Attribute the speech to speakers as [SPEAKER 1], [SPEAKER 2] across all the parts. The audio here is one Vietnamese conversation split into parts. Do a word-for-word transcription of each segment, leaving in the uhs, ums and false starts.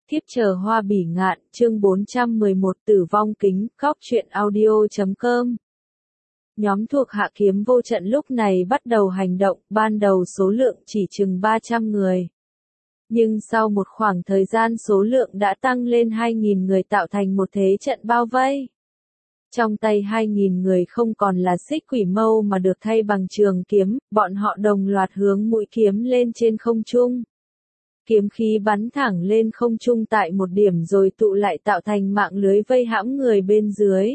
[SPEAKER 1] Thiếp chờ hoa bỉ ngạn, chương bốn trăm mười một tử vong kính, góc truyện audio chấm com. Nhóm thuộc hạ kiếm vô trận lúc này bắt đầu hành động, ban đầu số lượng chỉ chừng ba trăm người. Nhưng sau một khoảng thời gian số lượng đã tăng lên hai nghìn người tạo thành một thế trận bao vây. Trong tay hai nghìn người không còn là xích quỷ mâu mà được thay bằng trường kiếm, bọn họ đồng loạt hướng mũi kiếm lên trên không trung. Kiếm khí bắn thẳng lên không trung tại một điểm rồi tụ lại tạo thành mạng lưới vây hãm người bên dưới.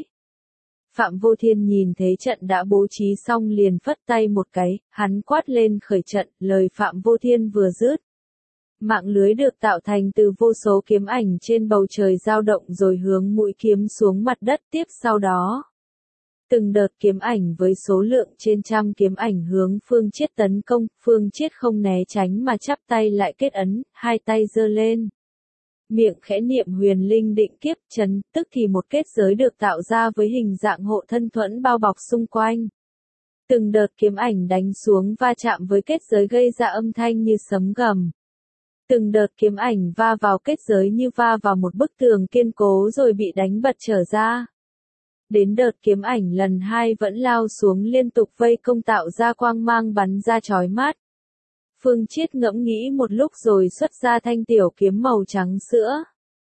[SPEAKER 1] Phạm Vô Thiên nhìn thấy trận đã bố trí xong liền phất tay một cái, hắn quát lên khởi trận, lời Phạm Vô Thiên vừa dứt. Mạng lưới được tạo thành từ vô số kiếm ảnh trên bầu trời dao động rồi hướng mũi kiếm xuống mặt đất tiếp sau đó. Từng đợt kiếm ảnh với số lượng trên trăm kiếm ảnh hướng Phương Chiết tấn công, Phương Chiết không né tránh mà chắp tay lại kết ấn, hai tay giơ lên. Miệng khẽ niệm huyền linh định kiếp chấn, tức thì một kết giới được tạo ra với hình dạng hộ thân thuẫn bao bọc xung quanh. Từng đợt kiếm ảnh đánh xuống va chạm với kết giới gây ra âm thanh như sấm gầm. Từng đợt kiếm ảnh va vào kết giới như va vào một bức tường kiên cố rồi bị đánh bật trở ra. Đến đợt kiếm ảnh lần hai vẫn lao xuống liên tục vây công tạo ra quang mang bắn ra chói mắt. Phương Chiết ngẫm nghĩ một lúc rồi xuất ra thanh tiểu kiếm màu trắng sữa.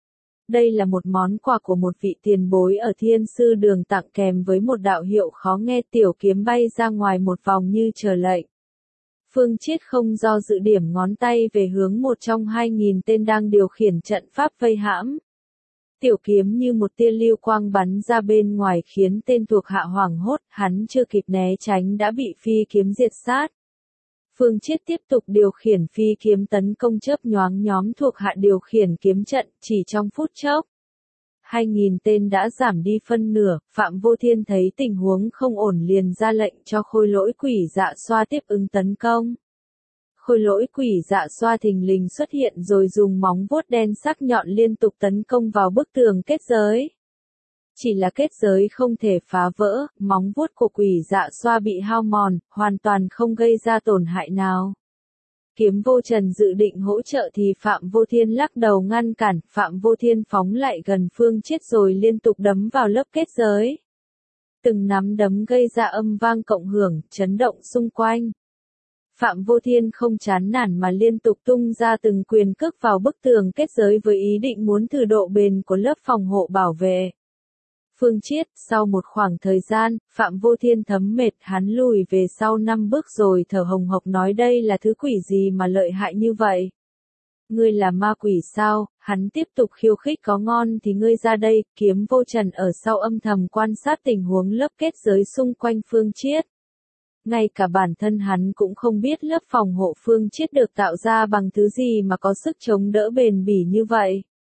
[SPEAKER 1] Đây là một món quà của một vị tiền bối ở Thiên Sư Đường tặng kèm với một đạo hiệu khó nghe, tiểu kiếm bay ra ngoài một vòng như chờ lệnh. Phương Chiết không do dự điểm ngón tay về hướng một trong hai nghìn tên đang điều khiển trận pháp vây hãm. Tiểu kiếm như một tia lưu quang bắn ra bên ngoài khiến tên thuộc hạ hoảng hốt, hắn chưa kịp né tránh đã bị phi kiếm diệt sát. Phương Chiết tiếp tục điều khiển phi kiếm tấn công chớp nhoáng nhóm thuộc hạ điều khiển kiếm trận, chỉ trong phút chốc. Hai nghìn tên đã giảm đi phân nửa, Phạm Vô Thiên thấy tình huống không ổn liền ra lệnh cho khôi lỗi quỷ dạ xoa tiếp ứng tấn công. Khôi lỗi quỷ dạ xoa thình lình xuất hiện rồi dùng móng vuốt đen sắc nhọn liên tục tấn công vào bức tường kết giới. Chỉ là kết giới không thể phá vỡ, móng vuốt của quỷ dạ xoa bị hao mòn, hoàn toàn không gây ra tổn hại nào. Kiếm Vô Trần dự định hỗ trợ thì Phạm Vô Thiên lắc đầu ngăn cản, Phạm Vô Thiên phóng lại gần Phương Chiết rồi liên tục đấm vào lớp kết giới. Từng nắm đấm gây ra âm vang cộng hưởng, chấn động xung quanh. Phạm Vô Thiên không chán nản mà liên tục tung ra từng quyền cước vào bức tường kết giới với ý định muốn thử độ bền của lớp phòng hộ bảo vệ. Phương Chiết, sau một khoảng thời gian, Phạm Vô Thiên thấm mệt, hắn lùi về sau năm bước rồi thở hồng hộc nói đây là thứ quỷ gì mà lợi hại như vậy. Ngươi là ma quỷ sao? Hắn tiếp tục khiêu khích, có ngon thì ngươi ra đây. Kiếm Vô Trần ở sau âm thầm quan sát tình huống lớp kết giới xung quanh Phương Chiết. Ngay cả bản thân hắn cũng không biết lớp phòng hộ Phương Chiết được tạo ra bằng thứ gì mà có sức chống đỡ bền bỉ như vậy.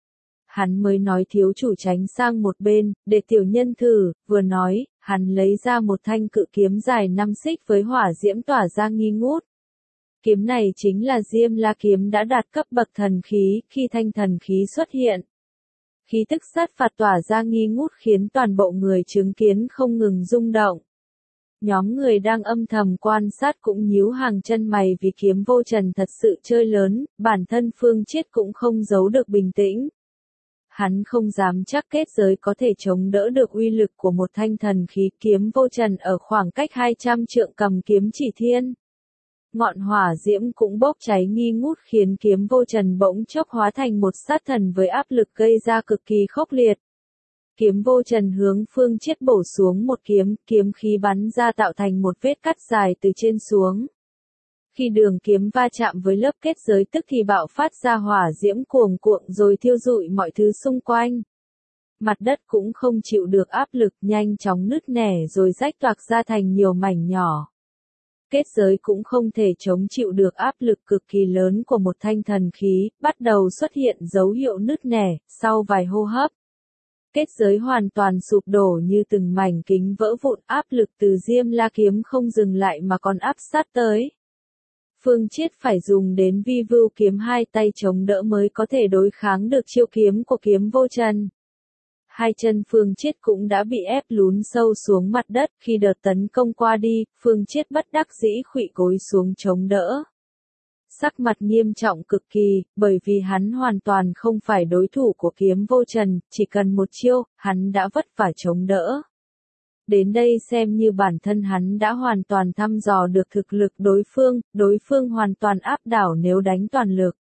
[SPEAKER 1] Hắn mới nói thiếu chủ tránh sang một bên, để tiểu nhân thử, vừa nói, hắn lấy ra một thanh cự kiếm dài năm xích với hỏa diễm tỏa ra nghi ngút. Kiếm này chính là Diêm La kiếm đã đạt cấp bậc thần khí, khi thanh thần khí xuất hiện. Khí tức sát phạt tỏa ra nghi ngút khiến toàn bộ người chứng kiến không ngừng rung động. Nhóm người đang âm thầm quan sát cũng nhíu hàng chân mày vì Kiếm Vô Trần thật sự chơi lớn, bản thân Phương Chiết cũng không giấu được bình tĩnh. Hắn không dám chắc kết giới có thể chống đỡ được uy lực của một thanh thần khí. Kiếm Vô Trần ở khoảng cách hai trăm trượng cầm kiếm chỉ thiên. Ngọn hỏa diễm cũng bốc cháy nghi ngút khiến Kiếm Vô Trần bỗng chốc hóa thành một sát thần với áp lực gây ra cực kỳ khốc liệt. Kiếm Vô Trần hướng Phương Chiết bổ xuống một kiếm, kiếm khí bắn ra tạo thành một vết cắt dài từ trên xuống. Khi đường kiếm va chạm với lớp kết giới tức thì bạo phát ra hỏa diễm cuồng cuộn rồi thiêu rụi mọi thứ xung quanh. Mặt đất cũng không chịu được áp lực, nhanh chóng nứt nẻ rồi rách toạc ra thành nhiều mảnh nhỏ. Kết giới cũng không thể chống chịu được áp lực cực kỳ lớn của một thanh thần khí, bắt đầu xuất hiện dấu hiệu nứt nẻ, sau vài hô hấp. Kết giới hoàn toàn sụp đổ như từng mảnh kính vỡ vụn, áp lực từ Diêm La kiếm không dừng lại mà còn áp sát tới. Phương Chiết phải dùng đến Vi Vưu kiếm hai tay chống đỡ mới có thể đối kháng được chiêu kiếm của Kiếm Vô Trần. Hai chân Phương Chiết cũng đã bị ép lún sâu xuống mặt đất, khi đợt tấn công qua đi, Phương Chiết bất đắc dĩ khuỵu gối xuống chống đỡ. sắc mặt nghiêm trọng cực kỳ, bởi vì hắn hoàn toàn không phải đối thủ của Kiếm Vô Trần, chỉ cần một chiêu, hắn đã vất vả chống đỡ. Đến đây xem như bản thân hắn đã hoàn toàn thăm dò được thực lực đối phương, đối phương hoàn toàn áp đảo nếu đánh toàn lực.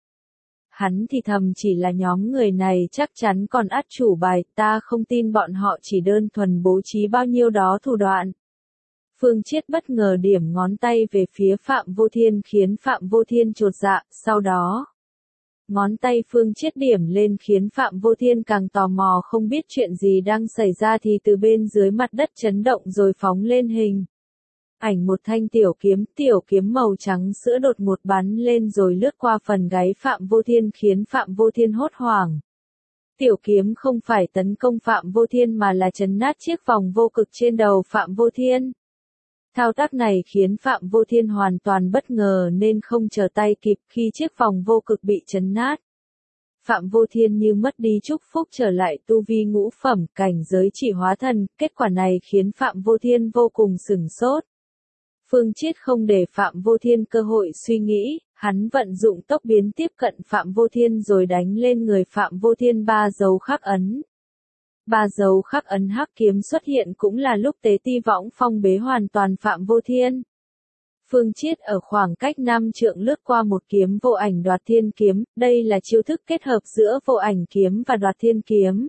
[SPEAKER 1] Hắn thì thầm chỉ là nhóm người này chắc chắn còn át chủ bài, ta không tin bọn họ chỉ đơn thuần bố trí bao nhiêu đó thủ đoạn. Phương Chiết bất ngờ điểm ngón tay về phía Phạm Vô Thiên khiến Phạm Vô Thiên chột dạ, sau đó ngón tay Phương Chiết điểm lên khiến Phạm Vô Thiên càng tò mò không biết chuyện gì đang xảy ra thì từ bên dưới mặt đất chấn động rồi phóng lên hình. Ảnh một thanh tiểu kiếm, tiểu kiếm màu trắng sữa đột ngột bắn lên rồi lướt qua phần gáy Phạm Vô Thiên khiến Phạm Vô Thiên hốt hoảng. Tiểu kiếm không phải tấn công Phạm Vô Thiên mà là chấn nát chiếc vòng vô cực trên đầu Phạm Vô Thiên. Thao tác này khiến Phạm Vô Thiên hoàn toàn bất ngờ nên không chờ tay kịp khi chiếc vòng vô cực bị chấn nát. Phạm Vô Thiên như mất đi chúc phúc trở lại tu vi ngũ phẩm, cảnh giới chỉ hóa thần, kết quả này khiến Phạm Vô Thiên vô cùng sửng sốt. Phương Chiết không để Phạm Vô Thiên cơ hội suy nghĩ, hắn vận dụng tốc biến tiếp cận Phạm Vô Thiên rồi đánh lên người Phạm Vô Thiên ba dấu khắc ấn. Ba dấu khắc ấn hắc kiếm xuất hiện cũng là lúc Tế Ti Võng phong bế hoàn toàn Phạm Vô Thiên. Phương Chiết ở khoảng cách năm trượng lướt qua một kiếm vô ảnh đoạt thiên kiếm, đây là chiêu thức kết hợp giữa vô ảnh kiếm và đoạt thiên kiếm.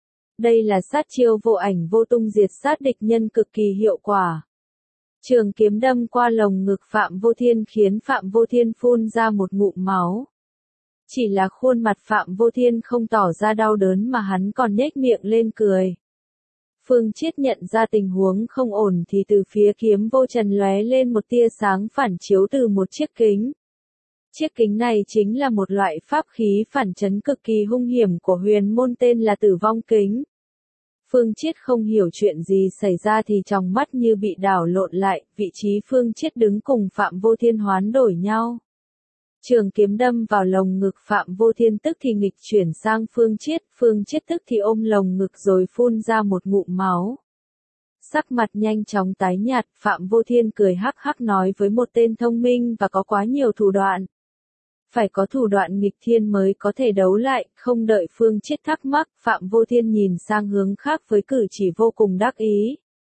[SPEAKER 1] Đây là sát chiêu vô ảnh vô tung diệt sát địch nhân cực kỳ hiệu quả. Trường kiếm đâm qua lồng ngực Phạm Vô Thiên khiến Phạm Vô Thiên phun ra một ngụm máu. Chỉ là khuôn mặt Phạm Vô Thiên không tỏ ra đau đớn mà hắn còn nhếch miệng lên cười. Phương Chiết nhận ra tình huống không ổn thì từ phía Kiếm Vô Trần lóe lên một tia sáng phản chiếu từ một chiếc kính. Chiếc kính này chính là một loại pháp khí phản chấn cực kỳ hung hiểm của huyền môn tên là Tử Vong Kính. Phương Chiết không hiểu chuyện gì xảy ra thì trong mắt như bị đảo lộn lại, vị trí Phương Chiết đứng cùng Phạm Vô Thiên hoán đổi nhau. Trường kiếm đâm vào lồng ngực Phạm Vô Thiên tức thì nghịch chuyển sang Phương Chiết, Phương Chiết tức thì ôm lồng ngực rồi phun ra một ngụm máu. Sắc mặt nhanh chóng tái nhạt, Phạm Vô Thiên cười hắc hắc nói với một tên thông minh và có quá nhiều thủ đoạn. Phải có thủ đoạn nghịch thiên mới có thể đấu lại, không đợi Phương Chiết thắc mắc, Phạm Vô Thiên nhìn sang hướng khác với cử chỉ vô cùng đắc ý.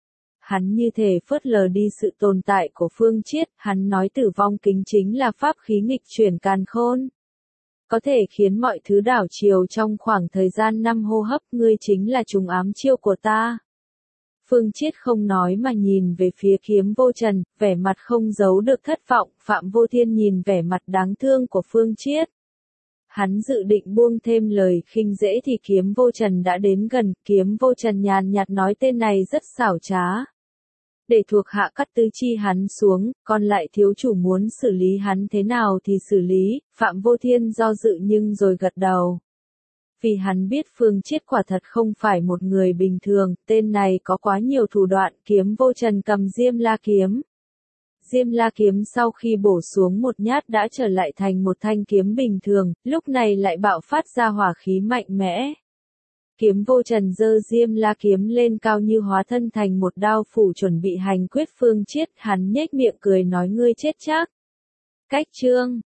[SPEAKER 1] Hắn như thể phớt lờ đi sự tồn tại của Phương Chiết, hắn nói Tử Vong Kính chính là pháp khí nghịch chuyển càn khôn. Có thể khiến mọi thứ đảo chiều trong khoảng thời gian năm hô hấp, ngươi chính là trùng ám chiêu của ta. Phương Chiết không nói mà nhìn về phía Kiếm Vô Trần, vẻ mặt không giấu được thất vọng, Phạm Vô Thiên nhìn vẻ mặt đáng thương của Phương Chiết. Hắn dự định buông thêm lời khinh dễ thì Kiếm Vô Trần đã đến gần, Kiếm Vô Trần nhàn nhạt nói tên này rất xảo trá. Để thuộc hạ cắt tứ chi hắn xuống, còn lại thiếu chủ muốn xử lý hắn thế nào thì xử lý, Phạm Vô Thiên do dự nhưng rồi gật đầu. Vì hắn biết Phương Chiết quả thật không phải một người bình thường, tên này có quá nhiều thủ đoạn, Kiếm Vô Trần cầm Diêm La Kiếm. Diêm La Kiếm sau khi bổ xuống một nhát đã trở lại thành một thanh kiếm bình thường, lúc này lại bạo phát ra hỏa khí mạnh mẽ. Kiếm Vô Trần giơ Diêm La Kiếm lên cao như hóa thân thành một đao phủ chuẩn bị hành quyết Phương Chiết, hắn nhếch miệng cười nói ngươi chết chắc. Cách chương